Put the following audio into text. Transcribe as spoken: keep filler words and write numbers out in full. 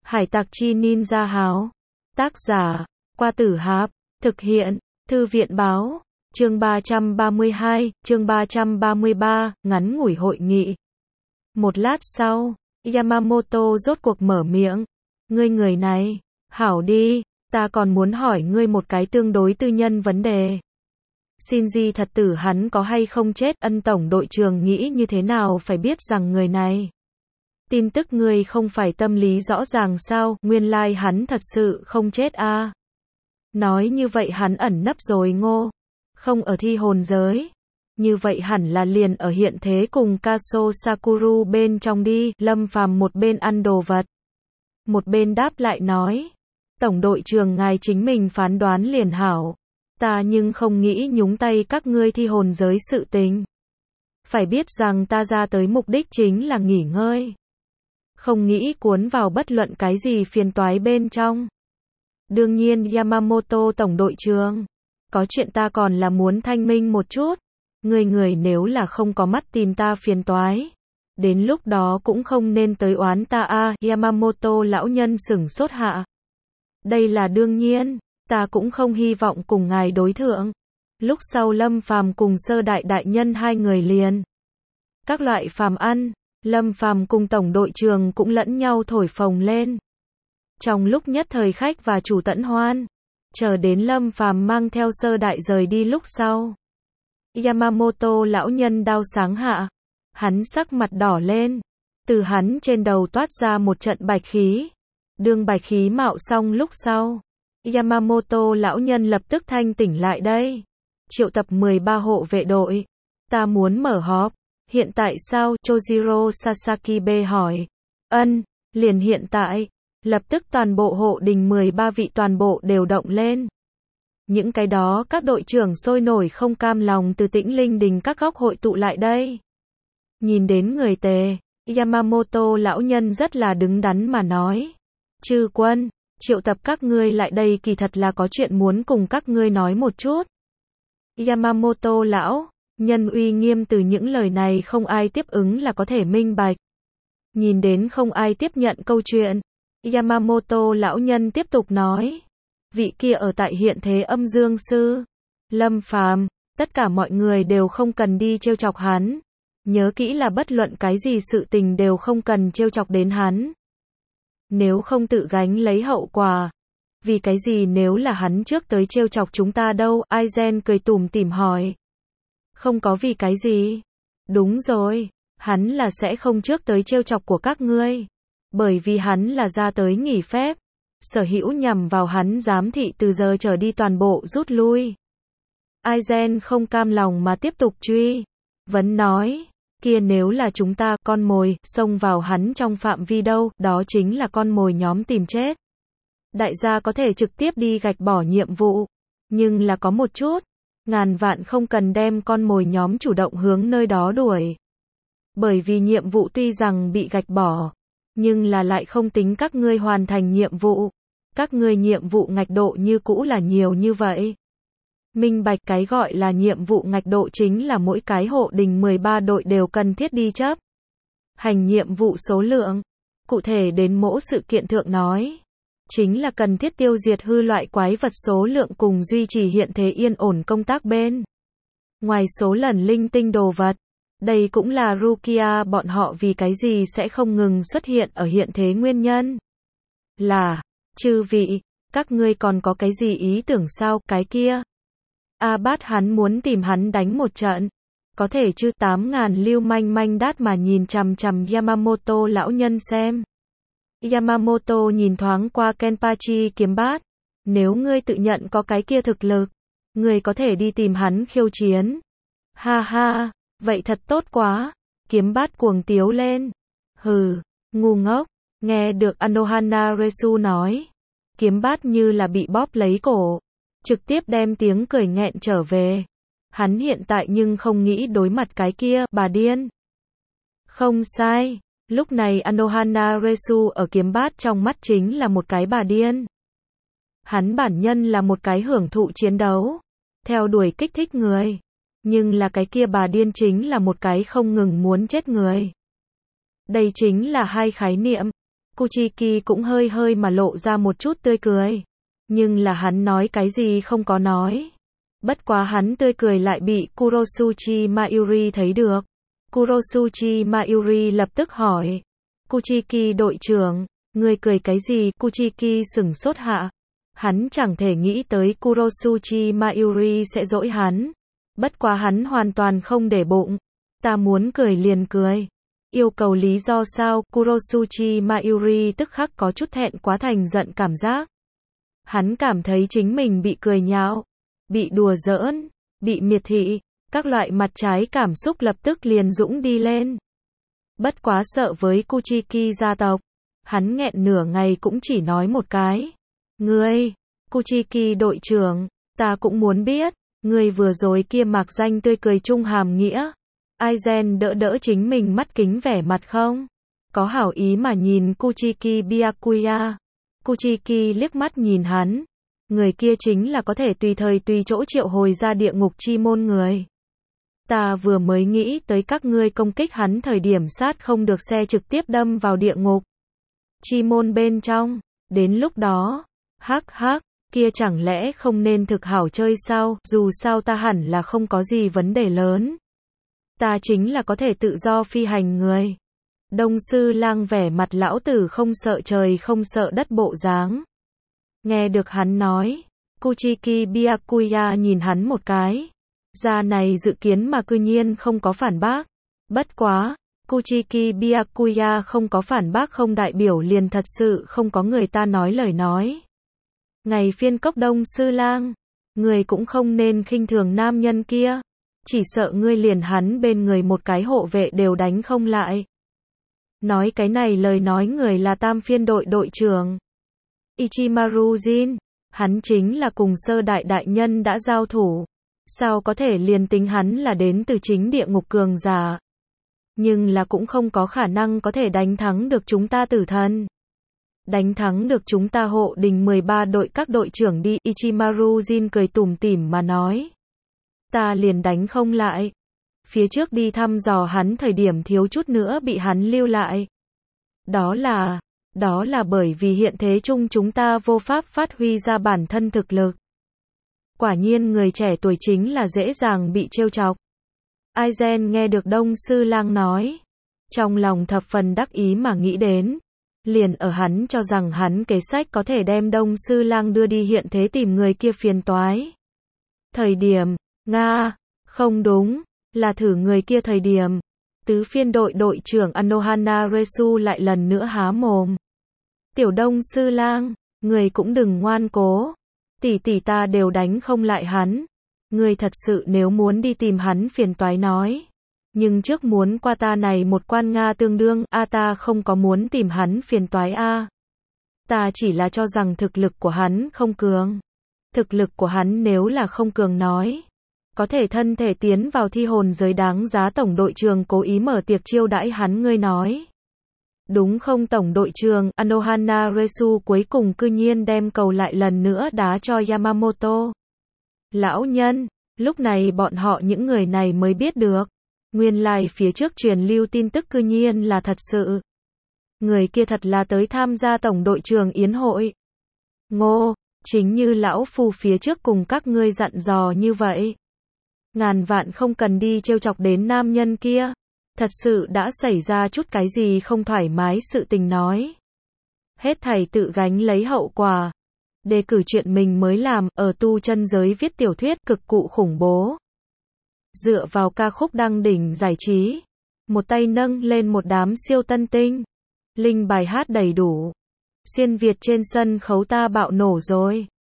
Hải tặc chi ninja háo. Tác giả, Qua Tử Hạp. Thực hiện, Thư viện báo. Chương ba trăm ba mươi hai, chương ba trăm ba mươi ba, ngắn ngủi hội nghị. Một lát sau, Yamamoto rốt cuộc mở miệng. Ngươi người này, hảo đi, ta còn muốn hỏi ngươi một cái tương đối tư nhân vấn đề. Shinji thật tử hắn có hay không chết, Ân tổng đội trưởng nghĩ như thế nào phải biết rằng người này. Tin tức ngươi không phải tâm lý rõ ràng sao, nguyên lai like hắn thật sự không chết a. À. Nói như vậy hắn ẩn nấp rồi ngô. Không ở thi hồn giới. Như vậy hẳn là liền ở hiện thế cùng Kaso Sakuru bên trong đi, Lâm Phàm một bên ăn đồ vật. Một bên đáp lại nói. Tổng đội trưởng ngài chính mình phán đoán liền hảo. Ta nhưng không nghĩ nhúng tay các ngươi thi hồn giới sự tình. Phải biết rằng ta ra tới mục đích chính là nghỉ ngơi. Không nghĩ cuốn vào bất luận cái gì phiền toái bên trong. Đương nhiên Yamamoto tổng đội trưởng, có chuyện ta còn là muốn thanh minh một chút. Người người nếu là không có mắt tìm ta phiền toái, đến lúc đó cũng không nên tới oán ta a. À, Yamamoto lão nhân sửng sốt hạ. Đây là đương nhiên, ta cũng không hy vọng cùng ngài đối thượng. Lúc sau Lâm Phàm cùng Sơ Đại đại nhân hai người liền các loại phàm ăn. Lâm Phàm cùng tổng đội trưởng cũng lẫn nhau thổi phồng lên. Trong lúc nhất thời khách và chủ tẫn hoan, chờ đến Lâm Phàm mang theo Sơ Đại rời đi lúc sau. Yamamoto lão nhân đao sáng hạ, hắn sắc mặt đỏ lên, từ hắn trên đầu toát ra một trận bạch khí. Đương bạch khí mạo xong lúc sau, Yamamoto lão nhân lập tức thanh tỉnh lại đây. Triệu tập mười ba hộ vệ đội, ta muốn mở họp. Hiện tại sao? Chojiro Sasakibe hỏi. Ân, liền hiện tại. Lập tức toàn bộ hộ đình mười ba vị toàn bộ đều động lên. Những cái đó các đội trưởng sôi nổi không cam lòng từ Tĩnh Linh đình các góc hội tụ lại đây. Nhìn đến người tề, Yamamoto lão nhân rất là đứng đắn mà nói. Chư quân, triệu tập các ngươi lại đây kỳ thật là có chuyện muốn cùng các ngươi nói một chút. Yamamoto lão nhân uy nghiêm từ những lời này không ai tiếp ứng là có thể minh bạch. Nhìn đến không ai tiếp nhận câu chuyện, Yamamoto lão nhân tiếp tục nói. Vị kia ở tại hiện thế âm dương sư, Lâm Phàm, tất cả mọi người đều không cần đi trêu chọc hắn. Nhớ kỹ là bất luận cái gì sự tình đều không cần trêu chọc đến hắn. Nếu không tự gánh lấy hậu quả. Vì cái gì nếu là hắn trước tới trêu chọc chúng ta đâu? Aizen cười tủm tỉm hỏi. Không có vì cái gì. Đúng rồi, hắn là sẽ không trước tới trêu chọc của các ngươi. Bởi vì hắn là ra tới nghỉ phép. Sở hữu nhằm vào hắn giám thị từ giờ trở đi toàn bộ rút lui. Aizen không cam lòng mà tiếp tục truy. Vấn nói, kia nếu là chúng ta con mồi, xông vào hắn trong phạm vi đâu, đó chính là con mồi nhóm tìm chết. Đại gia có thể trực tiếp đi gạch bỏ nhiệm vụ. Nhưng là có một chút. Ngàn vạn không cần đem con mồi nhóm chủ động hướng nơi đó đuổi. Bởi vì nhiệm vụ tuy rằng bị gạch bỏ, nhưng là lại không tính các ngươi hoàn thành nhiệm vụ. Các ngươi nhiệm vụ ngạch độ như cũ là nhiều như vậy. Minh bạch cái gọi là nhiệm vụ ngạch độ chính là mỗi cái hộ đình mười ba đội đều cần thiết đi chấp hành nhiệm vụ số lượng. Cụ thể đến mỗi sự kiện thượng nói, chính là cần thiết tiêu diệt hư loại quái vật số lượng cùng duy trì hiện thế yên ổn công tác bên ngoài số lần linh tinh đồ vật. Đây cũng là Rukia bọn họ vì cái gì sẽ không ngừng xuất hiện ở hiện thế nguyên nhân. Là, chư vị, các ngươi còn có cái gì ý tưởng sao? Cái kia A-Bát hắn muốn tìm hắn đánh một trận. Có thể chứ? Tám ngàn lưu manh manh đát mà nhìn chằm chằm Yamamoto lão nhân xem. Yamamoto nhìn thoáng qua Kenpachi kiếm bát. Nếu ngươi tự nhận có cái kia thực lực, ngươi có thể đi tìm hắn khiêu chiến. Ha ha, vậy thật tốt quá. Kiếm bát cuồng tiếu lên. Hừ, ngu ngốc. Nghe được Anohana Resu nói. Kiếm bát như là bị bóp lấy cổ. Trực tiếp đem tiếng cười nghẹn trở về. Hắn hiện tại nhưng không nghĩ đối mặt cái kia, bà điên. Không sai. Lúc này Anohana Resu ở kiếm bát trong mắt chính là một cái bà điên. Hắn bản nhân là một cái hưởng thụ chiến đấu. Theo đuổi kích thích người. Nhưng là cái kia bà điên chính là một cái không ngừng muốn chết người. Đây chính là hai khái niệm. Kuchiki cũng hơi hơi mà lộ ra một chút tươi cười. Nhưng là hắn nói cái gì không có nói. Bất quá hắn tươi cười lại bị Kurosuchi Mayuri thấy được. Kurosuchi Mayuri lập tức hỏi. Kuchiki đội trưởng, người cười cái gì? Kuchiki sửng sốt hạ. Hắn chẳng thể nghĩ tới Kurosuchi Mayuri sẽ dỗi hắn. Bất quá hắn hoàn toàn không để bụng. Ta muốn cười liền cười. Yêu cầu lý do sao? Kurosuchi Mayuri tức khắc có chút thẹn quá thành giận cảm giác. Hắn cảm thấy chính mình bị cười nhạo, bị đùa giỡn, bị miệt thị, các loại mặt trái cảm xúc lập tức liền dũng đi lên. Bất quá sợ với Kuchiki gia tộc, hắn nghẹn nửa ngày cũng chỉ nói một cái. Ngươi, Kuchiki đội trưởng, ta cũng muốn biết, ngươi vừa rồi kia mạc danh tươi cười chung hàm nghĩa. Aizen đỡ đỡ chính mình mắt kính vẻ mặt không? Có hảo ý mà nhìn Kuchiki Byakuya. Kuchiki liếc mắt nhìn hắn. Người kia chính là có thể tùy thời tùy chỗ triệu hồi ra địa ngục chi môn người. Ta vừa mới nghĩ tới các ngươi công kích hắn thời điểm sát không được xe trực tiếp đâm vào địa ngục chi môn bên trong. Đến lúc đó, hắc hắc, kia chẳng lẽ không nên thực hảo chơi sao? Dù sao ta hẳn là không có gì vấn đề lớn. Ta chính là có thể tự do phi hành người. Đông Sư Lang vẻ mặt lão tử không sợ trời không sợ đất bộ dáng. Nghe được hắn nói, Kuchiki Byakuya nhìn hắn một cái. Ra này dự kiến mà cư nhiên không có phản bác. Bất quá, Kuchiki Byakuya không có phản bác không đại biểu liền thật sự không có người ta nói lời nói. Ngày phiên cốc Đông Sư Lang, người cũng không nên khinh thường nam nhân kia. Chỉ sợ ngươi liền hắn bên người một cái hộ vệ đều đánh không lại. Nói cái này lời nói người là tam phiên đội đội trưởng Ichimaru Jin, hắn chính là cùng sơ đại đại nhân đã giao thủ. Sao có thể liền tính hắn là đến từ chính địa ngục cường giả. Nhưng là cũng không có khả năng có thể đánh thắng được chúng ta tử thần. Đánh thắng được chúng ta hộ đình mười ba đội các đội trưởng đi. Ichimaru Jin cười tủm tỉm mà nói. Ta liền đánh không lại. Phía trước đi thăm dò hắn thời điểm thiếu chút nữa bị hắn lưu lại. Đó là, đó là bởi vì hiện thế chung chúng ta vô pháp phát huy ra bản thân thực lực. Quả nhiên người trẻ tuổi chính là dễ dàng bị trêu chọc. Aizen nghe được Đông Sư Lang nói. Trong lòng thập phần đắc ý mà nghĩ đến. Liền ở hắn cho rằng hắn kế sách có thể đem Đông Sư Lang đưa đi hiện thế tìm người kia phiền toái. Thời điểm, Nga, không đúng, là thử người kia thời điểm. Tứ phiên đội đội trưởng Anohana Resu lại lần nữa há mồm. Tiểu Đông Sư Lang, người cũng đừng ngoan cố. Tỷ tỷ ta đều đánh không lại hắn. Người thật sự nếu muốn đi tìm hắn phiền toái nói. Nhưng trước muốn qua ta này một quan Nga tương đương, a ta không có muốn tìm hắn phiền toái a. Ta chỉ là cho rằng thực lực của hắn không cường. Thực lực của hắn nếu là không cường nói. Có thể thân thể tiến vào thi hồn giới đáng giá tổng đội trưởng cố ý mở tiệc chiêu đãi hắn ngươi nói. Đúng không tổng đội trưởng? Anohana Resu cuối cùng cư nhiên đem cầu lại lần nữa đá cho Yamamoto. Lão nhân, lúc này bọn họ những người này mới biết được. Nguyên lai phía trước truyền lưu tin tức cư nhiên là thật sự. Người kia thật là tới tham gia tổng đội trưởng yến hội. Ngô, chính như lão phu phía trước cùng các ngươi dặn dò như vậy. Ngàn vạn không cần đi trêu chọc đến nam nhân kia. Thật sự đã xảy ra chút cái gì không thoải mái sự tình nói. Hết thảy tự gánh lấy hậu quả. Đề cử chuyện mình mới làm, ở tu chân giới viết tiểu thuyết cực cụ khủng bố. Dựa vào ca khúc đăng đỉnh giải trí. Một tay nâng lên một đám siêu tân tinh. Linh bài hát đầy đủ. Xuyên Việt trên sân khấu ta bạo nổ rồi.